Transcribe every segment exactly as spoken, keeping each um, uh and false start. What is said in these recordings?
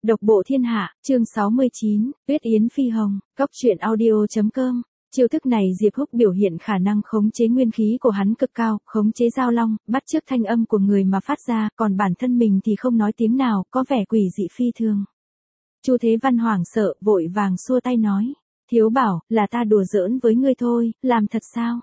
Độc bộ thiên hạ, chương sáu mươi chín, Tuyết Yến Phi Hồng, Cốc truyện audio.com. Chiêu thức này Diệp Húc biểu hiện khả năng khống chế nguyên khí của hắn cực cao, khống chế giao long, bắt chước thanh âm của người mà phát ra, còn bản thân mình thì không nói tiếng nào, có vẻ quỷ dị phi thường. Chu Thế Văn hoảng sợ, vội vàng xua tay nói, Thiếu Bảo, là ta đùa giỡn với ngươi thôi, làm thật sao?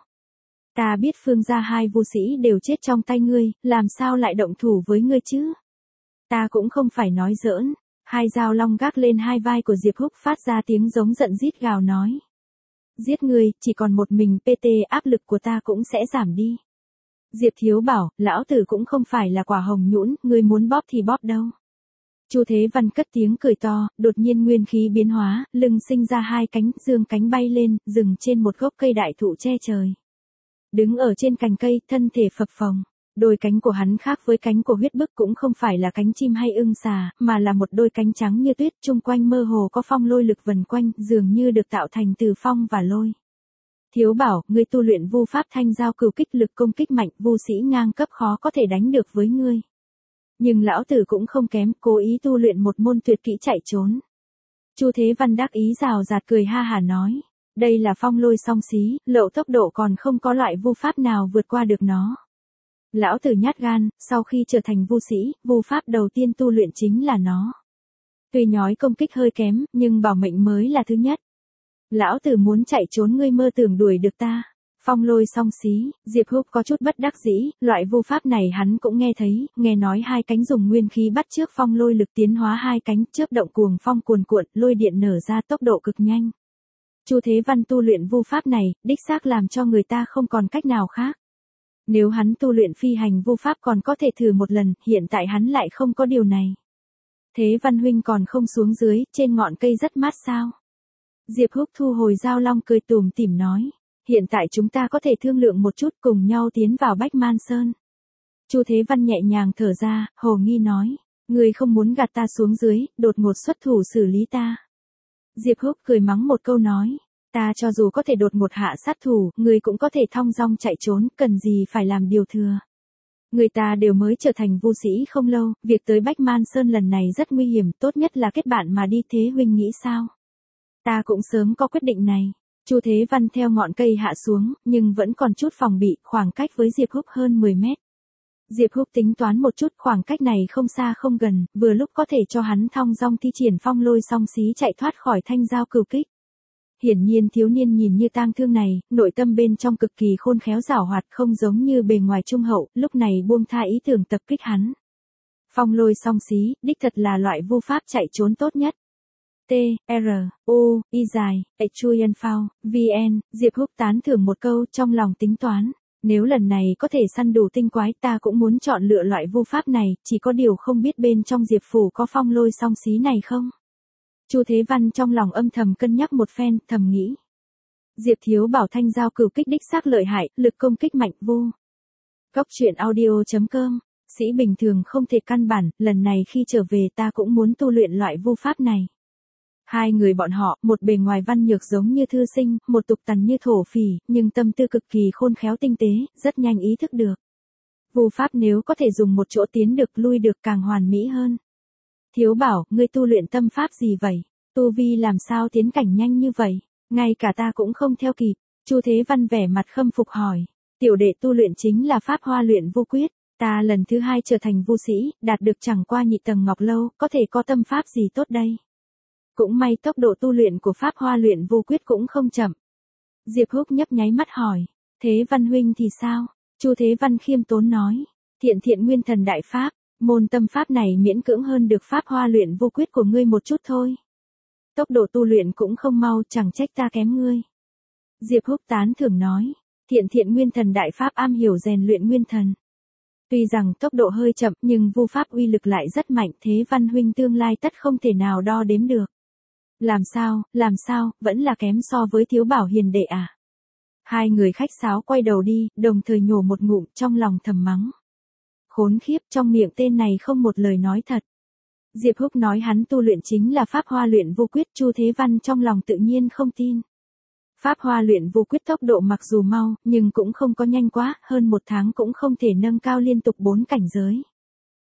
Ta biết Phương gia hai vu sĩ đều chết trong tay ngươi, làm sao lại động thủ với ngươi chứ? Ta cũng không phải nói giỡn. Hai dao long gác lên hai vai của Diệp Húc phát ra tiếng giống giận rít gào nói. Giết ngươi, chỉ còn một mình pê tê áp lực của ta cũng sẽ giảm đi. Diệp Thiếu Bảo, lão tử cũng không phải là quả hồng nhũn, ngươi muốn bóp thì bóp đâu. Chu Thế Văn cất tiếng cười to, đột nhiên nguyên khí biến hóa, lưng sinh ra hai cánh, dương cánh bay lên, dừng trên một gốc cây đại thụ che trời. Đứng ở trên cành cây, thân thể phập phồng. Đôi cánh của hắn khác với cánh của huyết bức, cũng không phải là cánh chim hay ưng xà, mà là một đôi cánh trắng như tuyết, chung quanh mơ hồ có phong lôi lực vần quanh, dường như được tạo thành từ phong và lôi. Thiếu Bảo, ngươi tu luyện vu pháp thanh giao cửu kích, lực công kích mạnh, vu sĩ ngang cấp khó có thể đánh được với ngươi. Nhưng lão tử cũng không kém, cố ý tu luyện một môn tuyệt kỹ chạy trốn. Chu Thế Văn đắc ý rào rạt cười ha hả nói, đây là phong lôi song xí, lậu tốc độ còn không có loại vu pháp nào vượt qua được nó. Lão tử nhát gan, sau khi trở thành vu sĩ, vu pháp đầu tiên tu luyện chính là nó. Tuy nhói công kích hơi kém, nhưng bảo mệnh mới là thứ nhất. Lão tử muốn chạy trốn, ngươi mơ tưởng đuổi được ta. Phong lôi song xí, Diệp Húc có chút bất đắc dĩ, loại vu pháp này hắn cũng nghe thấy, nghe nói hai cánh dùng nguyên khí bắt chước phong lôi lực tiến hóa hai cánh, chớp động cuồng phong cuồn cuộn, lôi điện nở ra tốc độ cực nhanh. Chu Thế Văn tu luyện vu pháp này, đích xác làm cho người ta không còn cách nào khác. Nếu hắn tu luyện phi hành vu pháp còn có thể thử một lần, hiện tại hắn lại không có điều này. Thế Văn huynh còn không xuống dưới, trên ngọn cây rất mát sao? Diệp Húc thu hồi dao long cười tủm tỉm nói, hiện tại chúng ta có thể thương lượng một chút, cùng nhau tiến vào Bách Man Sơn. Chu Thế Văn nhẹ nhàng thở ra, hồ nghi nói, ngươi không muốn gạt ta xuống dưới, đột ngột xuất thủ xử lý ta. Diệp Húc cười mắng một câu nói, ta cho dù có thể đột ngột hạ sát thủ, người cũng có thể thong dong chạy trốn, cần gì phải làm điều thừa. Người ta đều mới trở thành vu sĩ không lâu, việc tới Bách Man Sơn lần này rất nguy hiểm, tốt nhất là kết bạn mà đi, thế huynh nghĩ sao? Ta cũng sớm có quyết định này. Chu Thế Văn theo ngọn cây hạ xuống, nhưng vẫn còn chút phòng bị, khoảng cách với Diệp Húc hơn mười mét. Diệp Húc tính toán một chút, khoảng cách này không xa không gần, vừa lúc có thể cho hắn thong dong thi triển phong lôi song xí chạy thoát khỏi thanh giao cửu kích. Hiển nhiên thiếu niên nhìn như tang thương này, nội tâm bên trong cực kỳ khôn khéo giảo hoạt, không giống như bề ngoài trung hậu, lúc này buông tha ý tưởng tập kích hắn. Phong lôi song xí, đích thật là loại vu pháp chạy trốn tốt nhất. T, R, U, I dài, H Chuyen Phao, V N, Diệp Húc tán thưởng một câu, trong lòng tính toán. Nếu lần này có thể săn đủ tinh quái, ta cũng muốn chọn lựa loại vu pháp này, chỉ có điều không biết bên trong Diệp Phủ có phong lôi song xí này không? Chu Thế Văn trong lòng âm thầm cân nhắc một phen, thầm nghĩ. Diệp Thiếu Bảo thanh giao cửu kích đích xác lợi hại, lực công kích mạnh vu. Cốc truyện audio.com, sĩ bình thường không thể căn bản, lần này khi trở về ta cũng muốn tu luyện loại vu pháp này. Hai người bọn họ, một bề ngoài văn nhược giống như thư sinh, một tục tằn như thổ phỉ, nhưng tâm tư cực kỳ khôn khéo tinh tế, rất nhanh ý thức được. Vu pháp nếu có thể dùng một chỗ tiến được lui được càng hoàn mỹ hơn. Thiếu Bảo, ngươi tu luyện tâm pháp gì vậy? Tu vi làm sao tiến cảnh nhanh như vậy? Ngay cả ta cũng không theo kịp. Chu Thế Văn vẻ mặt khâm phục hỏi. Tiểu đệ tu luyện chính là pháp hoa luyện vô quyết. Ta lần thứ hai trở thành vu sĩ, đạt được chẳng qua nhị tầng ngọc lâu, có thể có tâm pháp gì tốt đây? Cũng may tốc độ tu luyện của pháp hoa luyện vô quyết cũng không chậm. Diệp Húc nhấp nháy mắt hỏi. Thế Văn huynh thì sao? Chu Thế Văn khiêm tốn nói. Thiện thiện nguyên thần đại pháp. Môn tâm pháp này miễn cưỡng hơn được pháp hoa luyện vô quyết của ngươi một chút thôi. Tốc độ tu luyện cũng không mau, chẳng trách ta kém ngươi. Diệp Húc tán thưởng nói, thiện thiện nguyên thần đại pháp am hiểu rèn luyện nguyên thần. Tuy rằng tốc độ hơi chậm nhưng vu pháp uy lực lại rất mạnh, Thế Văn huynh tương lai tất không thể nào đo đếm được. Làm sao, làm sao, vẫn là kém so với Thiếu Bảo hiền đệ à? Hai người khách sáo quay đầu đi, đồng thời nhổ một ngụm, trong lòng thầm mắng. Khốn khiếp, trong miệng tên này không một lời nói thật. Diệp Húc nói hắn tu luyện chính là pháp hoa luyện vô quyết, Chu Thế Văn trong lòng tự nhiên không tin. Pháp hoa luyện vô quyết tốc độ mặc dù mau, nhưng cũng không có nhanh quá, hơn một tháng cũng không thể nâng cao liên tục bốn cảnh giới.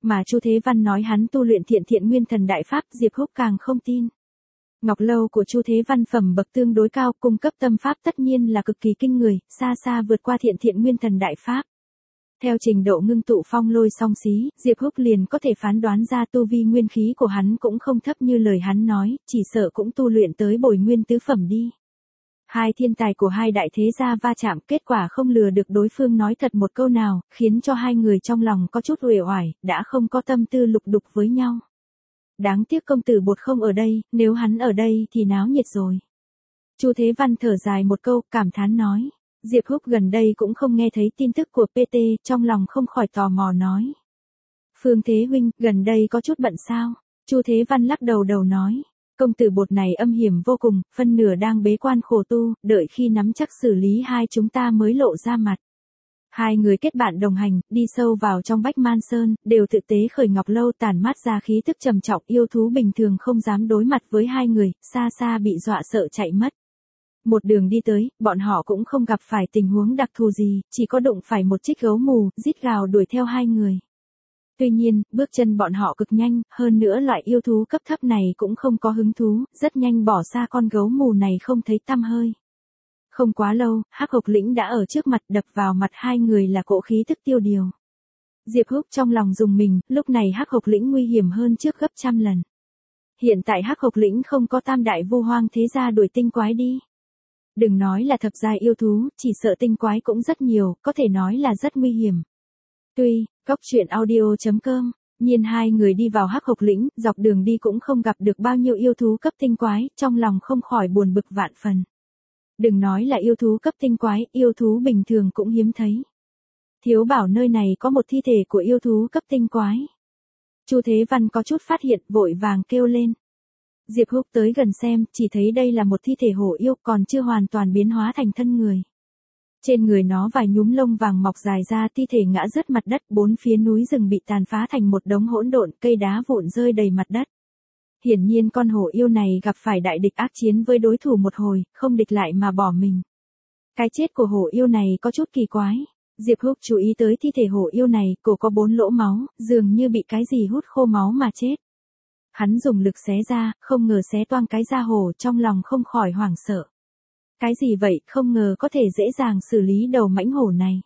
Mà Chu Thế Văn nói hắn tu luyện Thiện Thiện Nguyên Thần Đại Pháp, Diệp Húc càng không tin. Ngọc lâu của Chu Thế Văn phẩm bậc tương đối cao, cung cấp tâm pháp tất nhiên là cực kỳ kinh người, xa xa vượt qua Thiện Thiện Nguyên Thần Đại Pháp. Theo trình độ ngưng tụ phong lôi song xí, Diệp Húc liền có thể phán đoán ra tu vi nguyên khí của hắn cũng không thấp như lời hắn nói, chỉ sợ cũng tu luyện tới bồi nguyên tứ phẩm đi. Hai thiên tài của hai đại thế gia va chạm, kết quả không lừa được đối phương nói thật một câu nào, khiến cho hai người trong lòng có chút uể oải, đã không có tâm tư lục đục với nhau. Đáng tiếc công tử Bột không ở đây, nếu hắn ở đây thì náo nhiệt rồi. Chu Thế Văn thở dài một câu, cảm thán nói. Diệp Húc gần đây cũng không nghe thấy tin tức của pê tê, trong lòng không khỏi tò mò nói. Phương Thế huynh, gần đây có chút bận sao? Chu Thế Văn lắc đầu đầu nói. Công tử Bột này âm hiểm vô cùng, phân nửa đang bế quan khổ tu, đợi khi nắm chắc xử lý hai chúng ta mới lộ ra mặt. Hai người kết bạn đồng hành, đi sâu vào trong Bách Man Sơn, đều tự tế khởi Ngọc lâu tản mát ra khí tức trầm trọng, yêu thú bình thường không dám đối mặt với hai người, xa xa bị dọa sợ chạy mất. Một đường đi tới, bọn họ cũng không gặp phải tình huống đặc thù gì, chỉ có đụng phải một chiếc gấu mù, rít gào đuổi theo hai người. Tuy nhiên, bước chân bọn họ cực nhanh, hơn nữa loại yêu thú cấp thấp này cũng không có hứng thú, rất nhanh bỏ xa con gấu mù này không thấy tăm hơi. Không quá lâu, Hắc Hộc Lĩnh đã ở trước mặt, đập vào mặt hai người là cỗ khí tức tiêu điều. Diệp Húc trong lòng rùng mình, lúc này Hắc Hộc Lĩnh nguy hiểm hơn trước gấp trăm lần. Hiện tại Hắc Hộc Lĩnh không có tam đại vu hoang thế gia đuổi tinh quái đi. Đừng nói là thập giai yêu thú, chỉ sợ tinh quái cũng rất nhiều, có thể nói là rất nguy hiểm. Tuy, Cốc Truyện Audio chấm com, nhiên hai người đi vào Hắc Hộc Lĩnh, dọc đường đi cũng không gặp được bao nhiêu yêu thú cấp tinh quái, trong lòng không khỏi buồn bực vạn phần. Đừng nói là yêu thú cấp tinh quái, yêu thú bình thường cũng hiếm thấy. Thiếu bảo nơi này có một thi thể của yêu thú cấp tinh quái. Chu Thế Văn có chút phát hiện, vội vàng kêu lên. Diệp Húc tới gần xem, chỉ thấy đây là một thi thể hổ yêu, còn chưa hoàn toàn biến hóa thành thân người. Trên người nó vài nhúm lông vàng mọc dài ra, thi thể ngã rớt mặt đất, bốn phía núi rừng bị tàn phá thành một đống hỗn độn, cây đá vụn rơi đầy mặt đất. Hiển nhiên con hổ yêu này gặp phải đại địch ác chiến với đối thủ một hồi, không địch lại mà bỏ mình. Cái chết của hổ yêu này có chút kỳ quái. Diệp Húc chú ý tới thi thể hổ yêu này, cổ có bốn lỗ máu, dường như bị cái gì hút khô máu mà chết. Hắn dùng lực xé ra, không ngờ xé toang cái da hổ, trong lòng không khỏi hoảng sợ. Cái gì vậy, không ngờ có thể dễ dàng xử lý đầu mãnh hổ này.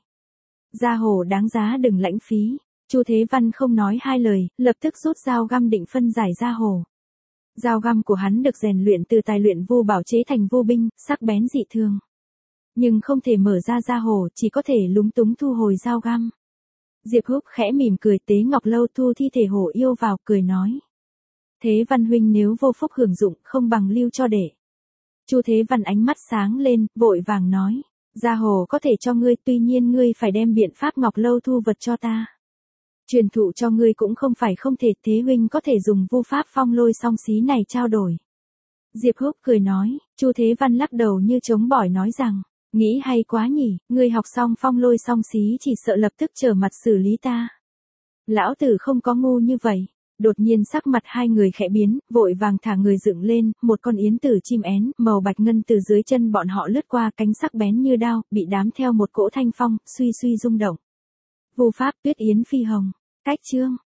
Da hổ đáng giá đừng lãng phí. Chu Thế Văn không nói hai lời, lập tức rút dao găm định phân giải da hổ. Dao găm của hắn được rèn luyện từ tài luyện vu bảo chế thành vu binh, sắc bén dị thường. Nhưng không thể mở ra da hổ, chỉ có thể lúng túng thu hồi dao găm. Diệp Húc khẽ mỉm cười, tế Ngọc lâu thu thi thể hổ yêu vào, cười nói. Thế Văn huynh nếu vô phúc hưởng dụng, không bằng lưu cho để. Chu Thế Văn ánh mắt sáng lên, vội vàng nói. Da hổ có thể cho ngươi, tuy nhiên ngươi phải đem biện pháp Ngọc lâu thu vật cho ta. Truyền thụ cho ngươi cũng không phải không thể, thế huynh có thể dùng vu pháp phong lôi song xí này trao đổi. Diệp Húc cười nói, Chu Thế Văn lắc đầu như chống bỏi nói rằng, nghĩ hay quá nhỉ, ngươi học xong phong lôi song xí chỉ sợ lập tức trở mặt xử lý ta. Lão tử không có ngu như vậy. Đột nhiên sắc mặt hai người khẽ biến, vội vàng thả người dựng lên, một con yến tử chim én, màu bạch ngân từ dưới chân bọn họ lướt qua, cánh sắc bén như đao, bị đám theo một cỗ thanh phong, suy suy rung động. Vu pháp Tuyết Yến Phi Hồng. Cách chương